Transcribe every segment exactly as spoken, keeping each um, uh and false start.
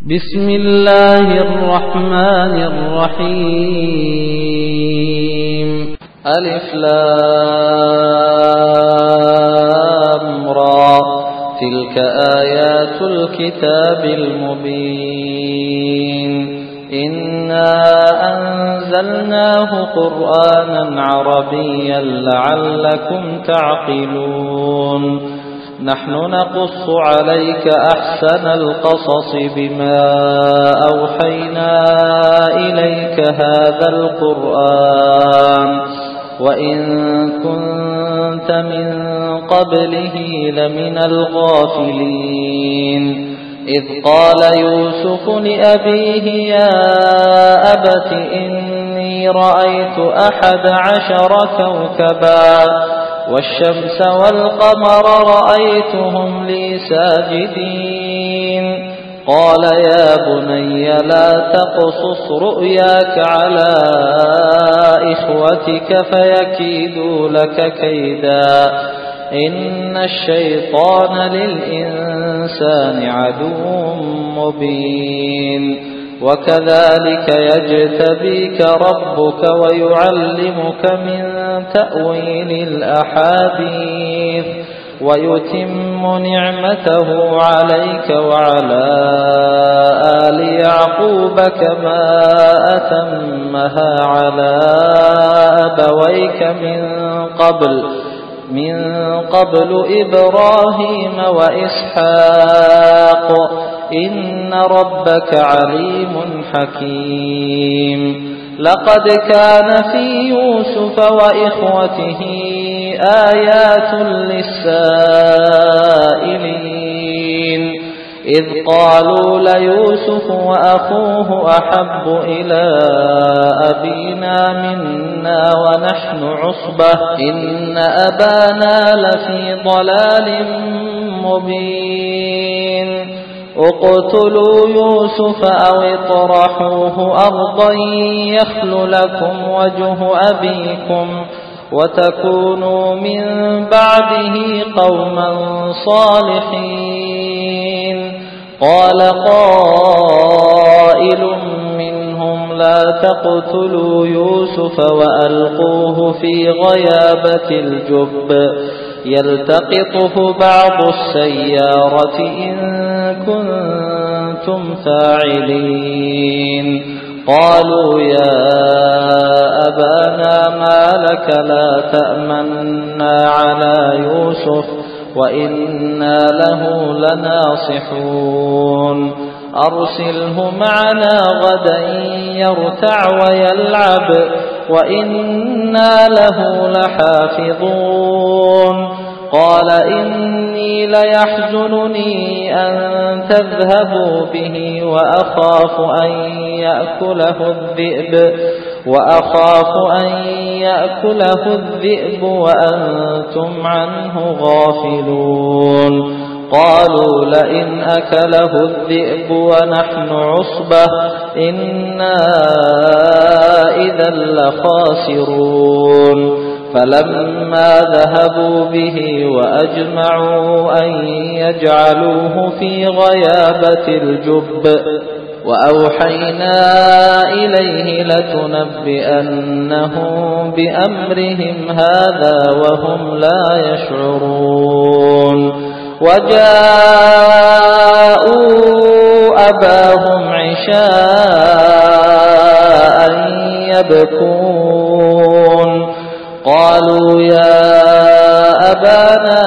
بسم الله الرحمن الرحيم. ألف لام را، تلك آيات الكتاب المبين. إنا أنزلناه قرآنا عربيا لعلكم تعقلون. نحن نقص عليك أحسن القصص بما أوحينا إليك هذا القرآن وإن كنت من قبله لمن الغافلين. إذ قال يوسف لأبيه يا أبت إني رأيت أحد عشر كوكبا والشمس والقمر رأيتهم لي ساجدين. قال يا بني لا تقصص رؤياك على إخوتك فيكيدوا لك كيدا إن الشيطان للإنسان عدو مبين. وكذلك يجتبيك ربك ويعلمك من تأويل الأحاديث ويتم نعمته عليك وعلى آل يعقوب كما أتمها على أبويك من قبل من قبل إبراهيم وإسحاق إن ربك عليم حكيم. لقد كان في يوسف وإخوته آيات للسائلين إذ قالوا ليوسف وأخوه أحب إلى أبينا منا ونحن عصبة إن أبانا لفي ضلال مبين. اقتلوا يوسف أو اطرحوه أرضا يخل لكم وجه أبيكم وتكونوا من بعده قوما صالحين. قال قائل منهم لا تقتلوا يوسف وألقوه في غيابة الجب يلتقطه بعض السيارة إن كنتم فاعلين. قالوا يا أبانا ما لك لا تأمنا على يوسف وإنا له لناصحون. أرسله معنا غدا يرتع ويلعب وإنا له لحافظون. قال إني ليحزنني أن تذهبوا به وأخاف أن يأكله الذئب وأخاف أن يأكله الذئب وأنتم عنه غافلون. قالوا لئن أكله الذئب ونحن عصبة إنا إذا لخاسرون. فلما ذهبوا به وأجمعوا أن يجعلوه في غيابة الجب وأوحينا إليه لتنبئنهم بأمرهم هذا وهم لا يشعرون. وجاءوا أباهم عشاء يبكون. قالوا يا أبانا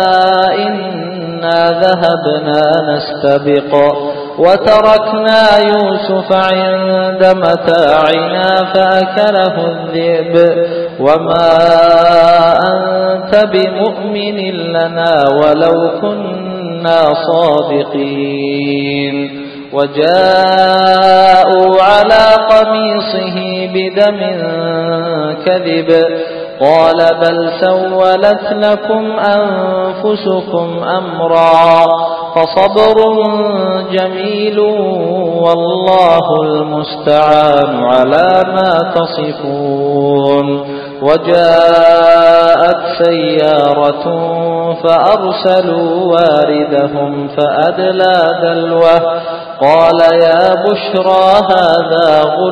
إنا ذهبنا نستبق وتركنا يوسف عند متاعنا فأكله الذئب وما أنت بمؤمن لنا ولو كنا صادقين. وجاءوا على قميصه بدم كذب قال بل سولت لكم أنفسكم أمرا فصبر جميل والله المستعان على ما تصفون. وجاءت سيارة فأرسلوا واردهم فأدلى دلوه قال يا بشرى هذا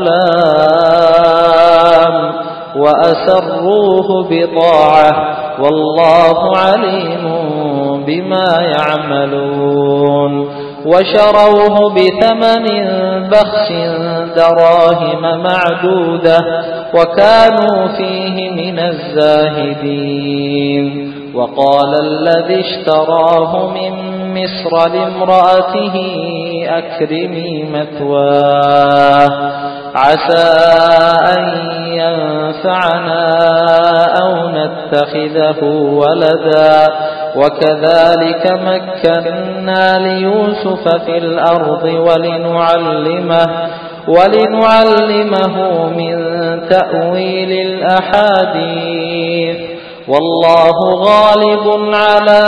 غلام وأسروه بضاعة والله عليم بما يعملون وشروه بثمن بخس دراهم معدودة وكانوا فيه من الزاهدين وقال الذي اشتراه من مصر لامرأته أكرمي مثواه عسى أن ينفعنا أو نتخذه ولدا وكذلك مكنا ليوسف في الأرض ولنعلمه ولنعلمه من تأويل الأحاديث والله غالب على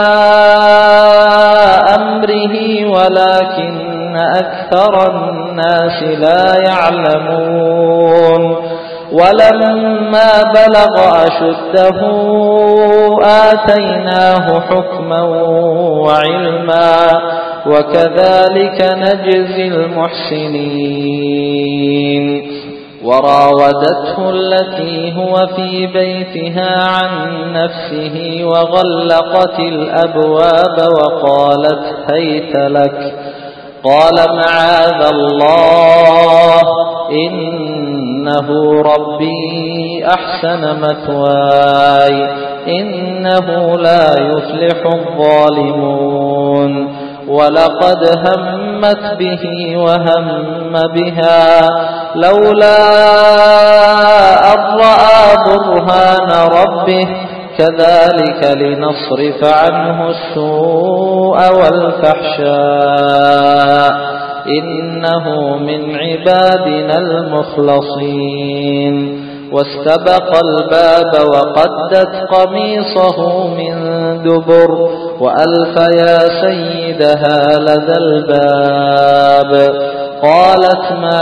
أمره ولكن أكثر الناس لا يعلمون ولما بلغ أشده آتيناه حكما وعلما وكذلك نجزي المحسنين وراودته التي هو في بيتها عن نفسه وغلقت الأبواب وقالت هيت لك قال معاذ الله إنه ربي أحسن مثواي إنه لا يفلح الظالمون ولقد همت به وهم بها لولا أن رأى برهان ربه كذلك لنصرف عنه السوء والفحشاء إنه من عبادنا المخلصين واستبق الباب وقدت قميصه من دبر وألف يا سيدها لدى الباب قالت ما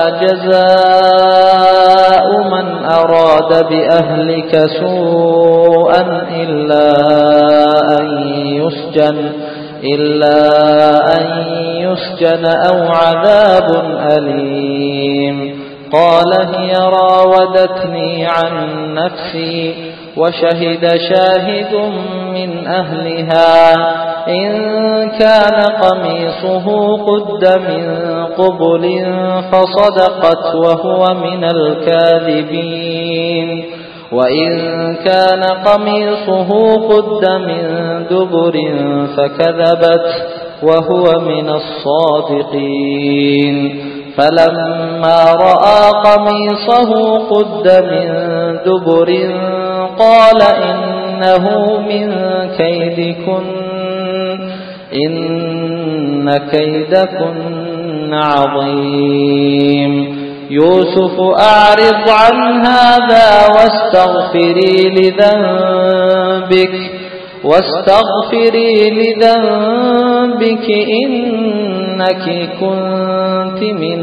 جزاء من أراد بأهلك سوءا إلا أن يسجن إلا أن يسجن أو عذاب أليم قال هي راودتني عن نفسي وشهد شاهد من أهلها إن كان قميصه قد من قبل فصدقت وهو من الكاذبين وإن كان قميصه قد من دبر فكذبت وهو من الصادقين فلما رأى قميصه قد من دبر قال إنه من كيدكن إن كيدكن عظيم يوسف أعرض عن هذا واستغفري لذنبك واستغفري لذنبك إنك كنت من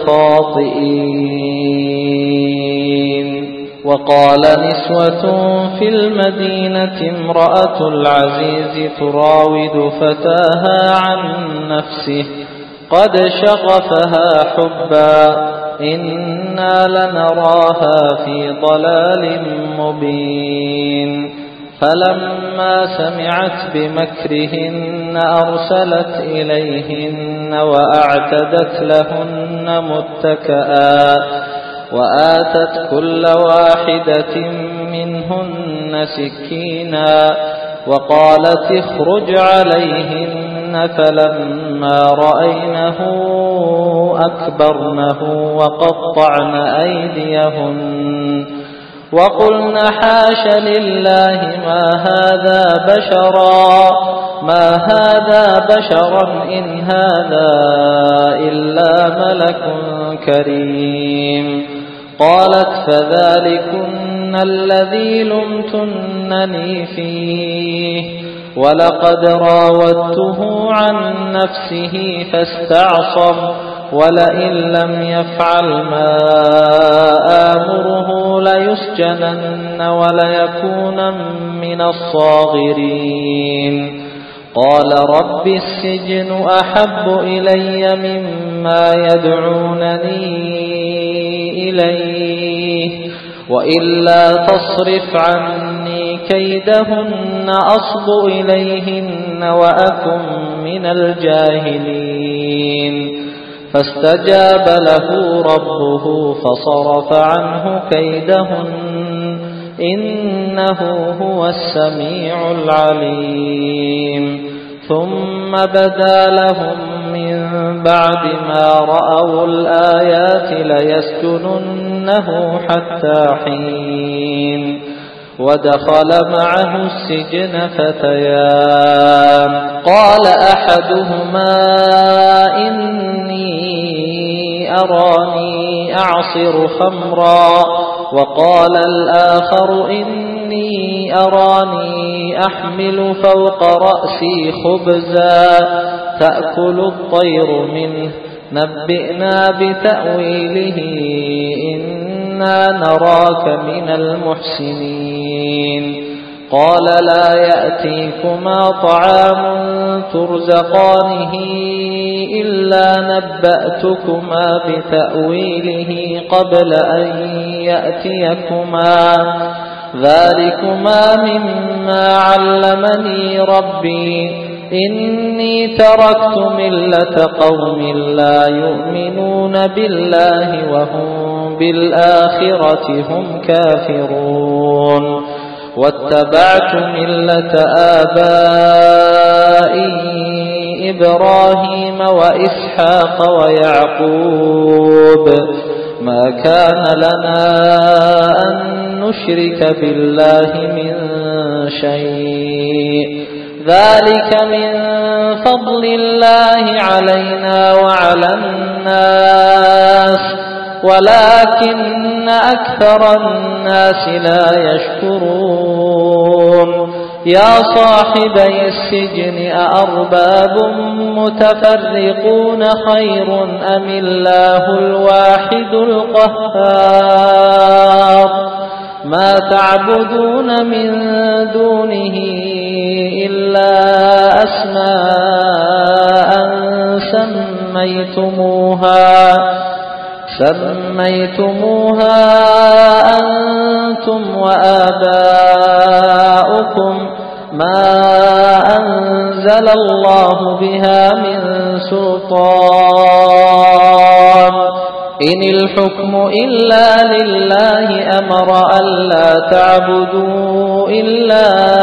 الخاطئين وقال نسوة في المدينة امرأة العزيز تراود فتاها عن نفسه قد شغفها حبا إنا لنراها في ضلال مبين فلما سمعت بمكرهن أرسلت إليهن وأعتدت لهن متكئا وآتت كل واحدة منهن سكينا وقالت اخرج عليهن فلما رأينه أكبرنه وقطعن أيديهن وقلن حاش لله ما هذا بشرا ما هذا بشرا إن هذا إلا ملك كريم قالت فذلكن الذي لمتنني فيه ولقد راودته عن نفسه فاستعصم ولئن لم يفعل ما آمره ليسجنن وليكون من الصاغرين. قال رب السجن أحب إلي مما يدعونني إليه وإلا تصرف عني كيدهن أصب إليهن وأكن من الجاهلين. فاستجاب له ربه فصرف عنه كيدهن إنه هو السميع العليم. ثم بدا لهم من بعد ما رأوا الآيات ليسجننه حتى حين. ودخل معه السجن فتيان قال أحدهما إني أراني أعصر خمرا وقال الآخر إني أراني أحمل فوق رأسي خبزا تأكل الطير منه نبئنا بتأويله إنا نراك من المحسنين. قال لا يأتيكما طعام ترزقانه إلا نبأتكما بتأويله قبل أن يأتيكما ذلكما مما علمني ربي إني تركت ملة قوم لا يؤمنون بالله وهم بالآخرة هم كافرون واتبعت ملة آبائي إبراهيم وإسحاق ويعقوب ما كان لنا أن نشرك بالله من شيء ذلك من فضل الله علينا وعلى الناس ولكن أكثر الناس لا يشكرون. يا صاحبي السجن أأرباب متفرقون خير أم الله الواحد القهار ما تعبدون من دونه إلا أسماء سميتموها سميتموها أنتم وآباؤكم ما أنزل الله بها من سلطان إن الحكم إلا لله أمر ألا تعبدوا إلا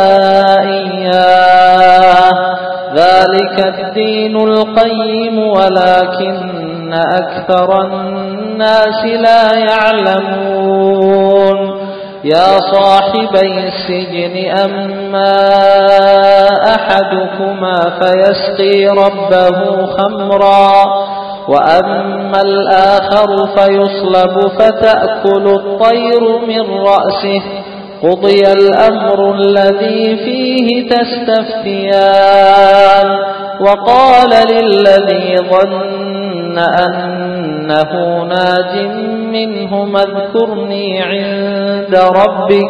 إياه ذلك الدين القيم ولكن أكثر الناس لا يعلمون. يا صاحبي السجن أما أحدكما فيسقي ربه خمرا وأما الآخر فيصلب فتأكل الطير من رأسه قضي الأمر الذي فيه تستفتيان. وقال للذي ظن أنه ناج منهما اذكرني عند ربك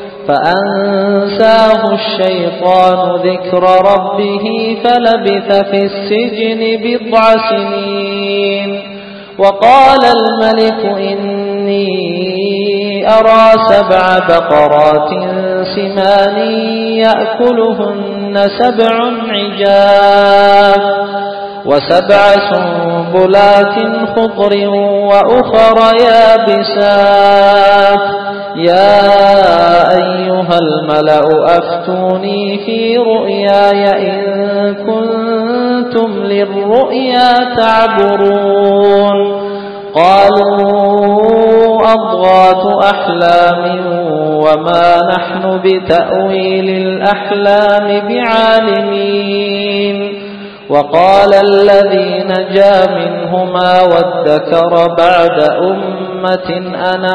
فأنساه الشيطان ذكر ربه فلبث في السجن بضع سنين. وقال الملك إني أرى سبع بقرات سمان يأكلهن سبع عجاف وسبع سنبلات خضر وأخر يابسات يا أيها الملأ أفتوني في رؤياي إن كنتم للرؤيا تعبرون. قالوا أضغاث أحلام وما نحن بتأويل الأحلام بعالمين. وقال الذي نجا منهما وادكر بعد أمة أنا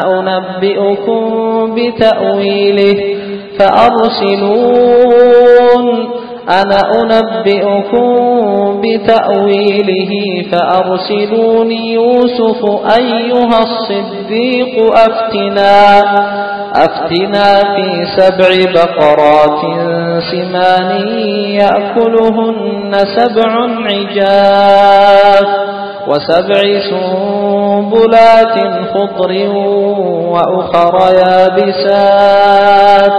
أنبئكم بتأويله فأرسلون أنا أنبئكم بتأويله فأرسلوني يوسف أيها الصديق أفتنا أفتنا في سبع بقرات سمان يأكلهن سبع عجاف وسبع سنبلات خضر وأخر يابسات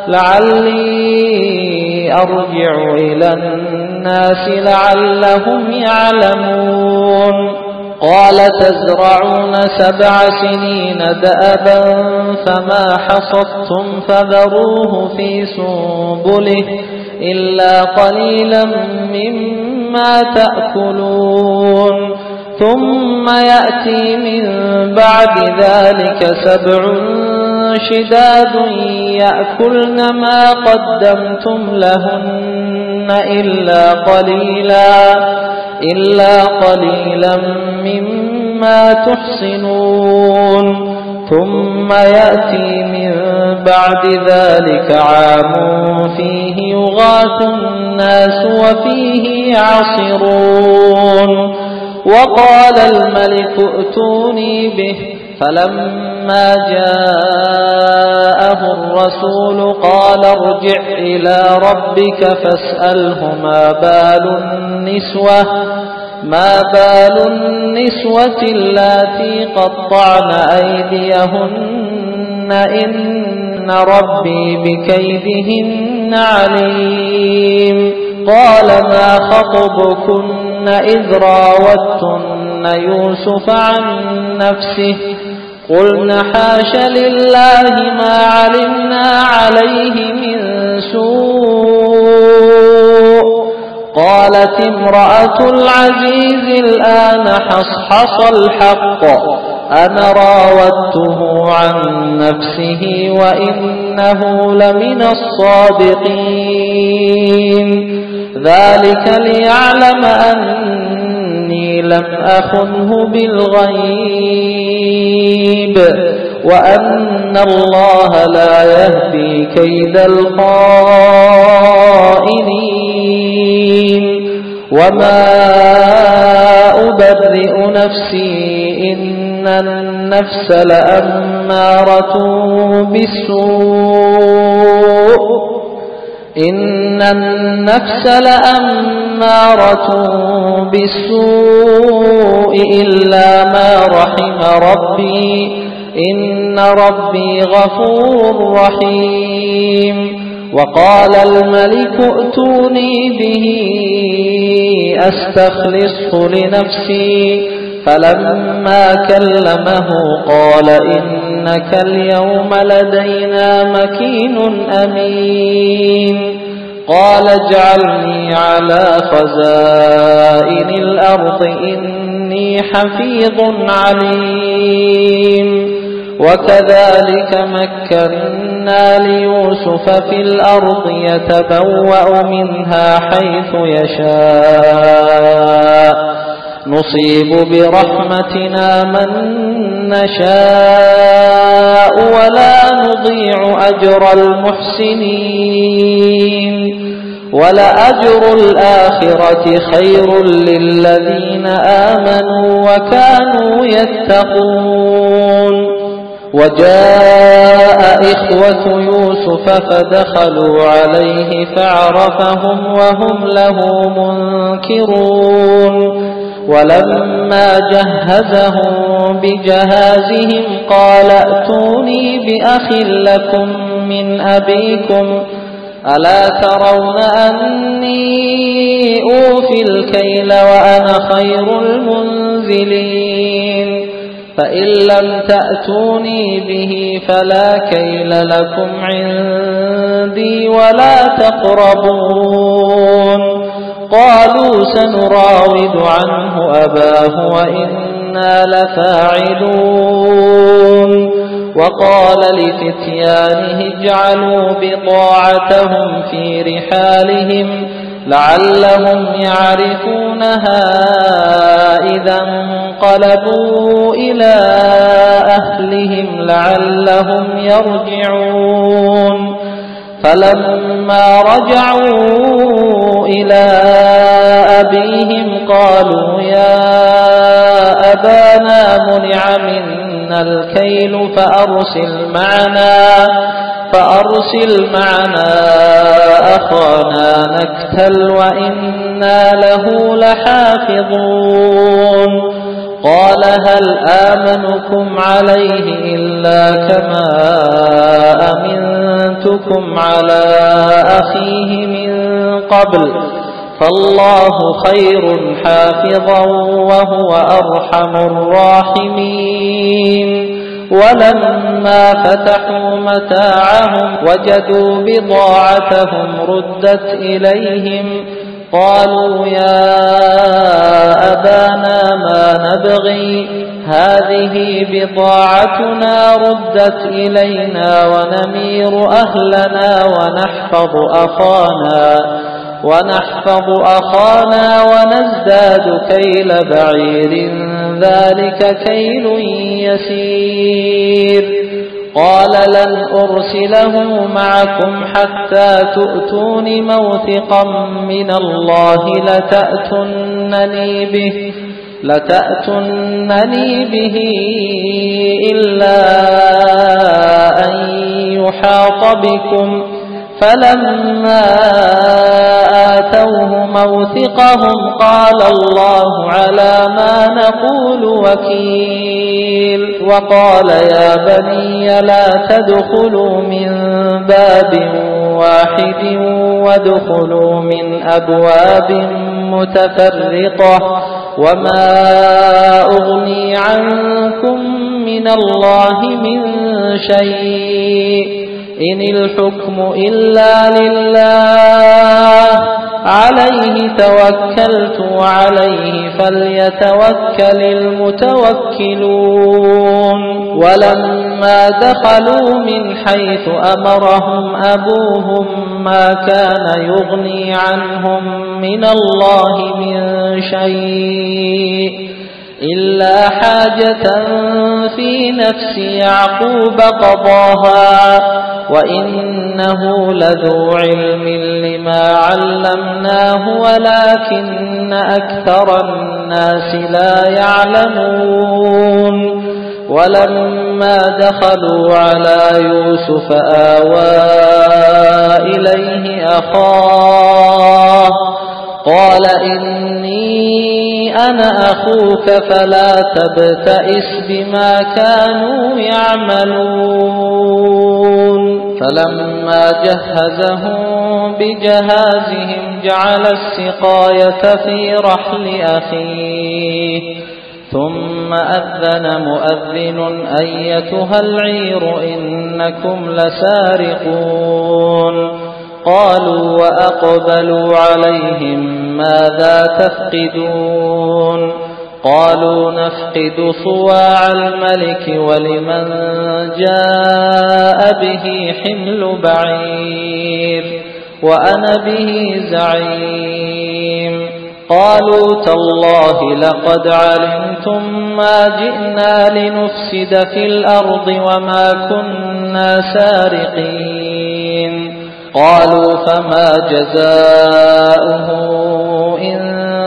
لعلي أرجع إلى الناس لعلهم يعلمون قال تزرعون سبع سنين دأبا فما حصدتم فذروه في سنبله إلا قليلا مما تأكلون ثم يأتي من بعد ذلك سبع شداد يأكلن ما قدمتم لهن إلا قليلا إلا قليلا مما تحصنون ثم يأتي من بعد ذلك عام فيه يغاث الناس وفيه يعصرون وقال الملك ائتوني به فلما جاءه الرسول قال ارجع إلى ربك فاسأله ما بال النسوة ما بال النسوة اللاتي قطعن أيديهن إن ربي بكيدهن عليم قال ما خطبكن إذ راوتن يوسف عن نفسه قلن حاش لله ما علمنا عليه من سوء قالت امرأة العزيز الآن حصحص الحق أنا راودته عن نفسه وإنه لمن الصادقين ذلك ليعلم أني لم أخنه بالغيب وأن الله لا يهدي كيد الخائنين وما أبرئ نفسي إن النفس لأمارة بالسوء إن النفس لأمارة بالسوء إلا ما رحم ربي إن ربي غفور رحيم وقال الملك ائتوني به أستخلصه لنفسي فلما كلمه قال إنك اليوم لدينا مكين أمين قال اجعلني على خزائن الأرض إني حفيظ عليم وكذلك مكنا ليوسف في الأرض يتبوأ منها حيث يشاء نصيب برحمتنا من نشاء ولا نضيع أجر المحسنين ولأجر الآخرة خير للذين آمنوا وكانوا يتقون وجاء إخوة يوسف فدخلوا عليه فعرفهم وهم له منكرون ولما جهزهم بجهازهم قال ائتوني بأخ لكم من أبيكم ألا ترون أني أوفي الكيل وأنا خير المنزلين فإن لم تأتوني به فلا كيل لكم عندي ولا تقربون قالوا سنراود عنه أباه وإنا لفاعلون وقال لفتيانه اجعلوا بضاعتهم في رحالهم لعلهم يعرفونها إذا انقلبوا إلى أهلهم لعلهم يرجعون فلما رجعوا إلى أبيهم قالوا يا أبانا منع منا الكيل فأرسل معنا فأرسل معنا أخانا نكتل وإنا له لحافظون قال هل آمنكم عليه إلا كما أمنتكم على أخيه من قبل فالله خير حافظا وهو أرحم الراحمين ولما فتحوا متاعهم وجدوا بضاعتهم ردت إليهم قالوا يا أبانا ما نبغي هذه بضاعتنا ردت إلينا ونمير أهلنا ونحفظ أخانا ونحفظ أخانا ونزداد كيل بعير ذلك كيل يسير قال لن أرسله معكم حتى تؤتون موثقا من الله لتأتنني به لتأتنني به إلا أن يحاط بكم فلما آتوه موثقهم قال الله على ما نقول وكيل وقال يا بني لا تدخلوا من باب واحد وادخلوا من أبواب متفرقة وما أغني عنكم من الله من شيء إن الحكم إلا لله عليه توكلت وعليه فليتوكل المتوكلون ولما دخلوا من حيث أمرهم أبوهم ما كان يغني عنهم من الله من شيء إلا حاجة في نفس يعقوب قضاها وإنه لذو علم لما علمناه ولكن أكثر الناس لا يعلمون ولما دخلوا على يوسف آوى إليه أخاه قال إني أنا أخوك فلا تبتئس بما كانوا يعملون فلما جهزهم بجهازهم جعل السقاية في رحل أخيه ثم أذن مؤذن أيتها العير إنكم لسارقون قالوا وأقبلوا عليهم ماذا تفقدون قالوا نفقد صواع الملك ولمن جاء به حمل بعير وأنا به زعيم قالوا تالله لقد علمتم ما جئنا لنفسد في الأرض وما كنا سارقين قالوا فما جزاؤه إن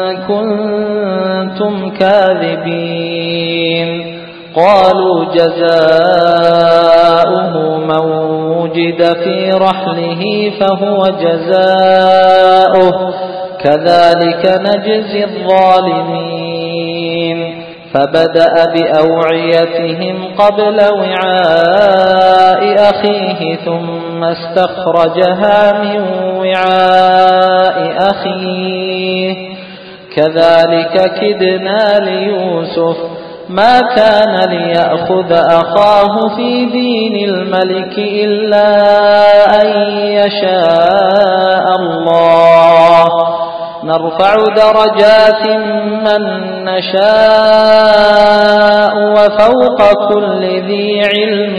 كنتم كاذبين قالوا جزاؤه من وجد في رحله فهو جزاؤه كذلك نجزي الظالمين فبدأ بأوعيتهم قبل وعاء أخيه ثم استخرجها من وعاء أخيه كذلك كدنا ليوسف ما كان ليأخذ أخاه في دين الملك إلا أن يشاء الله نرفع درجات من نشاء وفوق كل ذي علم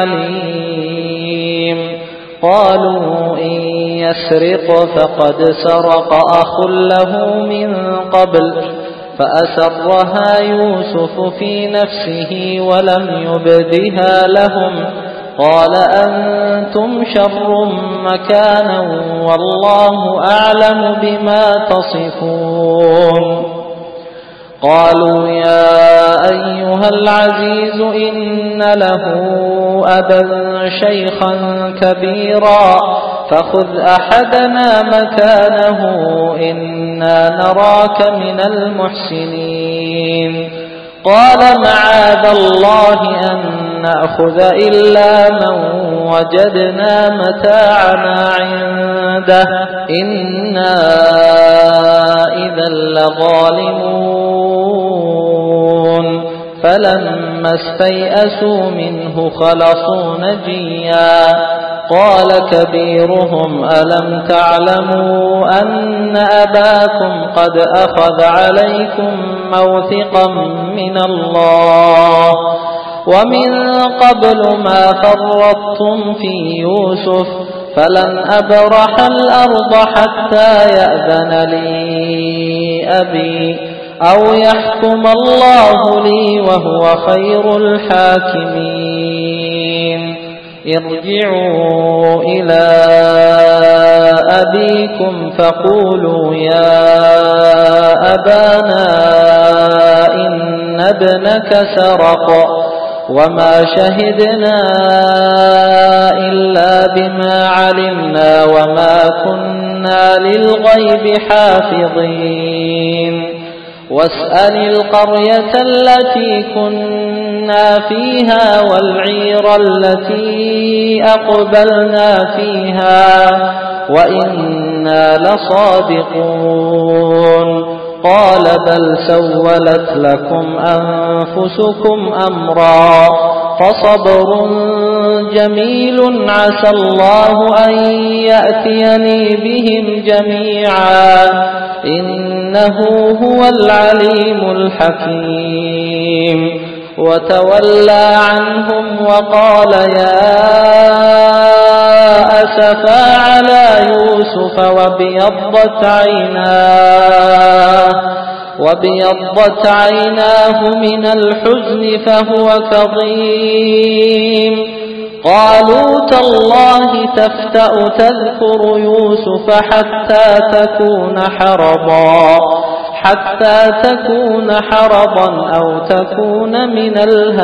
عليم قالوا إن يسرق فقد سرق أخ له من قبل فأسرها يوسف في نفسه ولم يبدها لهم قال أنتم شر مكانا والله أعلم بما تصفون قالوا يا أيها العزيز إن له أبا شيخا كبيرا فخذ أحدنا مكانه إنا نراك من المحسنين قال معاذ الله أن نأخذ إلا من وجدنا متاعنا عنده إنا إذا لظالمون فلما استيئسوا منه خلصوا نجيا قال كبيرهم ألم تعلموا أن أباكم قد أخذ عليكم موثقا من الله ومن قبل ما فرطتم في يوسف فلن أبرح الأرض حتى يأذن لي أبي أو يحكم الله لي وهو خير الحاكمين ارجعوا إلى أبيكم فقولوا يا أبانا إن ابنك سرق وما شهدنا إلا بما علمنا وما كنا للغيب حافظين واسأل القرية التي كنا فيها والعير التي أقبلنا فيها وإنا لصادقون قال بل سولت لكم أنفسكم أمرا فصبر جميل عسى الله أن يأتيني بهم جميعا إنه هو العليم الحكيم وتولى عنهم وقال يا أسفا على يوسف وابيضت عيناه وابيضت عيناه من الحزن فهو كظيم قالوا تالله تفتأ تذكر يوسف حتى تكون حرضا حتى تكون حرضا أو تكون من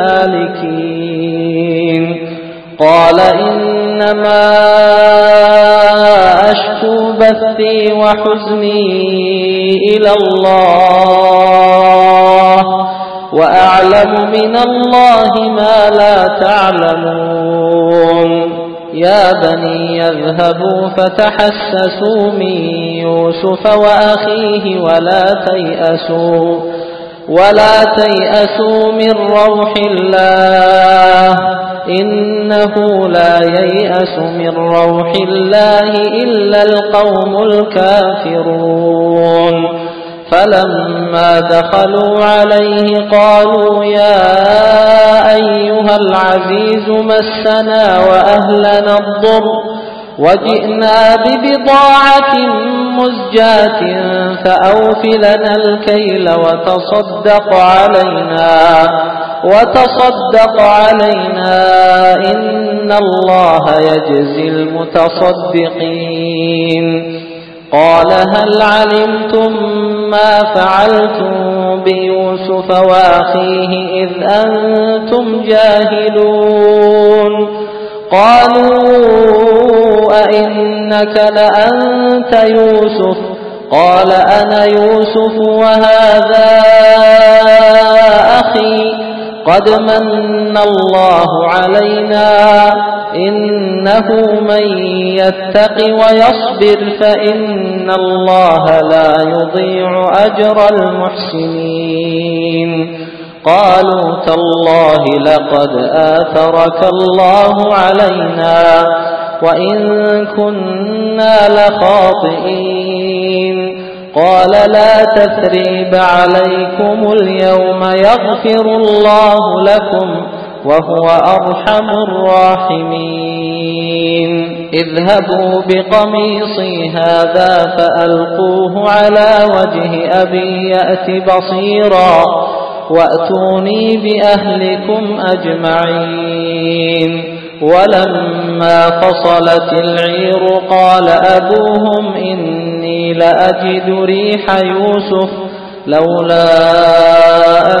الهالكين قال إنما أشكو بثي وحزني إلى الله وأعلم من الله ما لا تعلمون يا بني يذهبوا فتحسسوا من يوسف وأخيه ولا تيأسوا ولا تيأسوا من روح الله إنه لا ييأس من روح الله إلا القوم الكافرون فلما دخلوا عليه قالوا يا أيها العزيز مسنا وأهلنا الضر وجئنا ببضاعة مزجاة فأوف لنا الكيل وتصدق علينا وتصدق علينا إن الله يجزي المتصدقين قال هل علمتم ما فعلتم بيوسف وأخيه إذ أنتم جاهلون قالوا أئنك لأنت يوسف قال أنا يوسف وهذا أخي قد من الله علينا إنه من يتق ويصبر فإن الله لا يضيع أجر المحسنين قالوا تالله لقد آثرك الله علينا وإن كنا لخاطئين قال لا تثريب عليكم اليوم يغفر الله لكم وهو أرحم الراحمين اذهبوا بقميصي هذا فألقوه على وجه أبي يأت بصيرا وأتوني بأهلكم أجمعين ولما فصلت العير قال أبوهم إني لأجد ريح يوسف لولا أن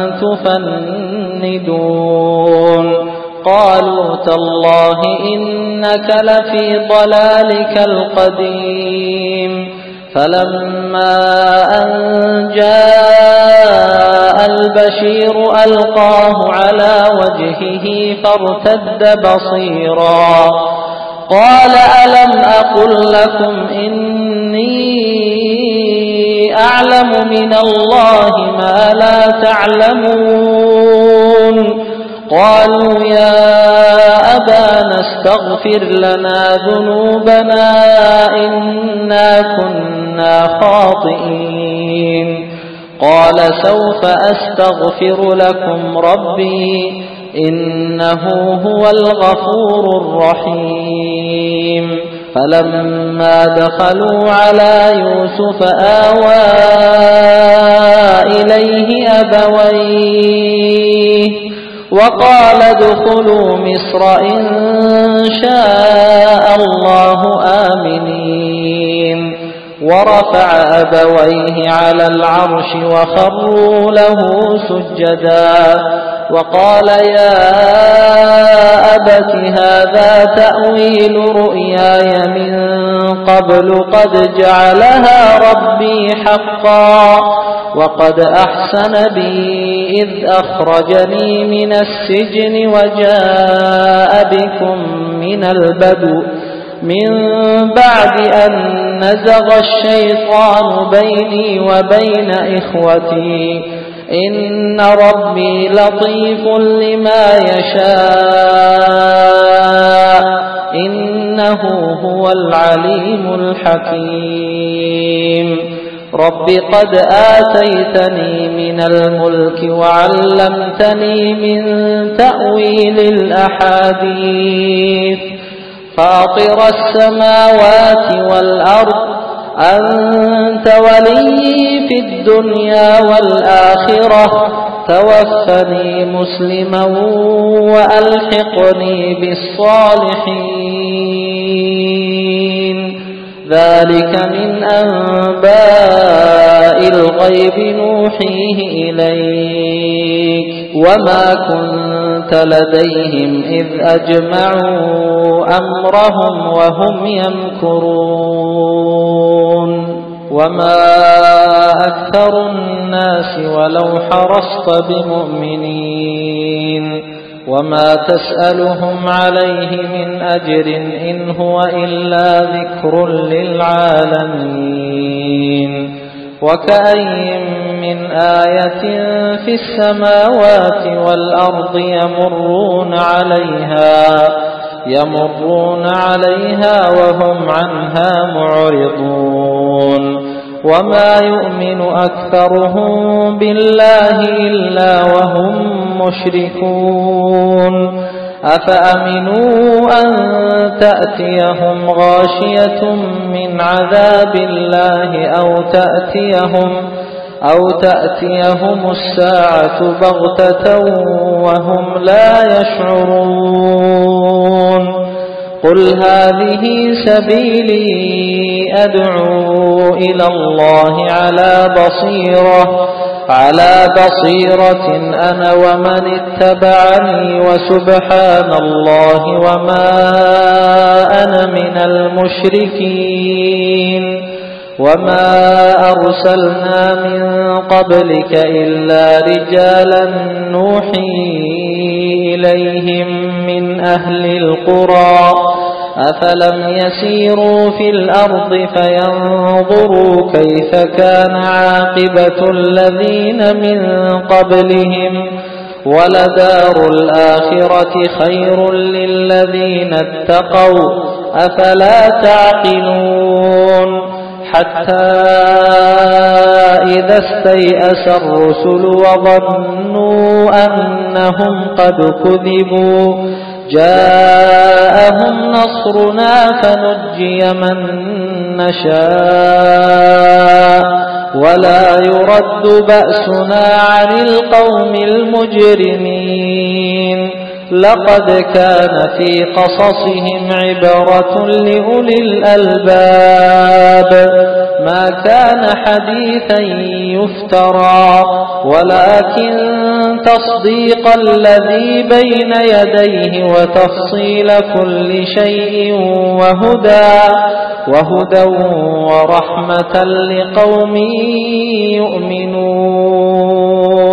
تفندون قالوا تالله إنك لفي ضلالك القديم فلما أن جاء البشير ألقاه على وجهه فارتد بصيرا قال ألم أقل لكم إني أعلم من الله ما لا تعلمون قالوا يا أبانا استغفر لنا ذنوبنا إنا كنا خاطئين قال سوف أستغفر لكم ربي إنه هو الغفور الرحيم فلما دخلوا على يوسف آوى إليه أبويه وقال ادخلوا مصر إن شاء الله آمنين ورفع أبويه على العرش وخروا له سجدا وقال يا أبت هذا تأويل رؤياي من قبل قد جعلها ربي حقا وقد أحسن بي إذ أخرجني من السجن وجاء بكم من البدو من بعد أن نزغ الشيطان بيني وبين إخوتي إن ربي لطيف لما يشاء إنه هو العليم الحكيم رب قد آتيتني من الملك وعلمتني من تأويل الأحاديث فاطر السماوات والأرض أنت ولي في الدنيا والآخرة توفني مسلما وألحقني بالصالحين ذلك من أنباء الغيب نوحيه إليك وما كنت لديهم إذ أجمعوا أمرهم وهم يمكرون وما أكثر الناس ولو حرصت بمؤمنين وما تسألهم عليه من أجر إن هو إلا ذكر للعالمين وكأي من آية في السماوات والأرض يمرون عليها يمرون عليها وهم عنها معرضون وما يؤمن أكثرهم بالله إلا وهم مشركون أفأمنوا أن تأتيهم غاشية من عذاب الله أو تأتيهم أو تأتيهم الساعة بغتة وهم لا يشعرون قل هذه سبيلي أدعو إلى الله على بصيرة على بصيرة أنا ومن اتبعني وسبحان الله وما أنا من المشركين وما أرسلنا من قبلك إلا رجالا نوحي إليهم من أهل القرى أفلم يسيروا في الأرض فينظروا كيف كان عاقبة الذين من قبلهم ولدار الآخرة خير للذين اتقوا أفلا تعقلون حتى إذا استيأس الرسل وظنوا أنهم قد كذبوا جاءهم نصرنا فنجي من نشاء ولا يرد بأسنا عن القوم المجرمين لقد كان في قصصهم عبرة لأولي الألباب ما كان حديثا يفترى ولكن تصديق الذي بين يديه وتفصيل كل شيء وهدى وهدى ورحمة لقوم يؤمنون.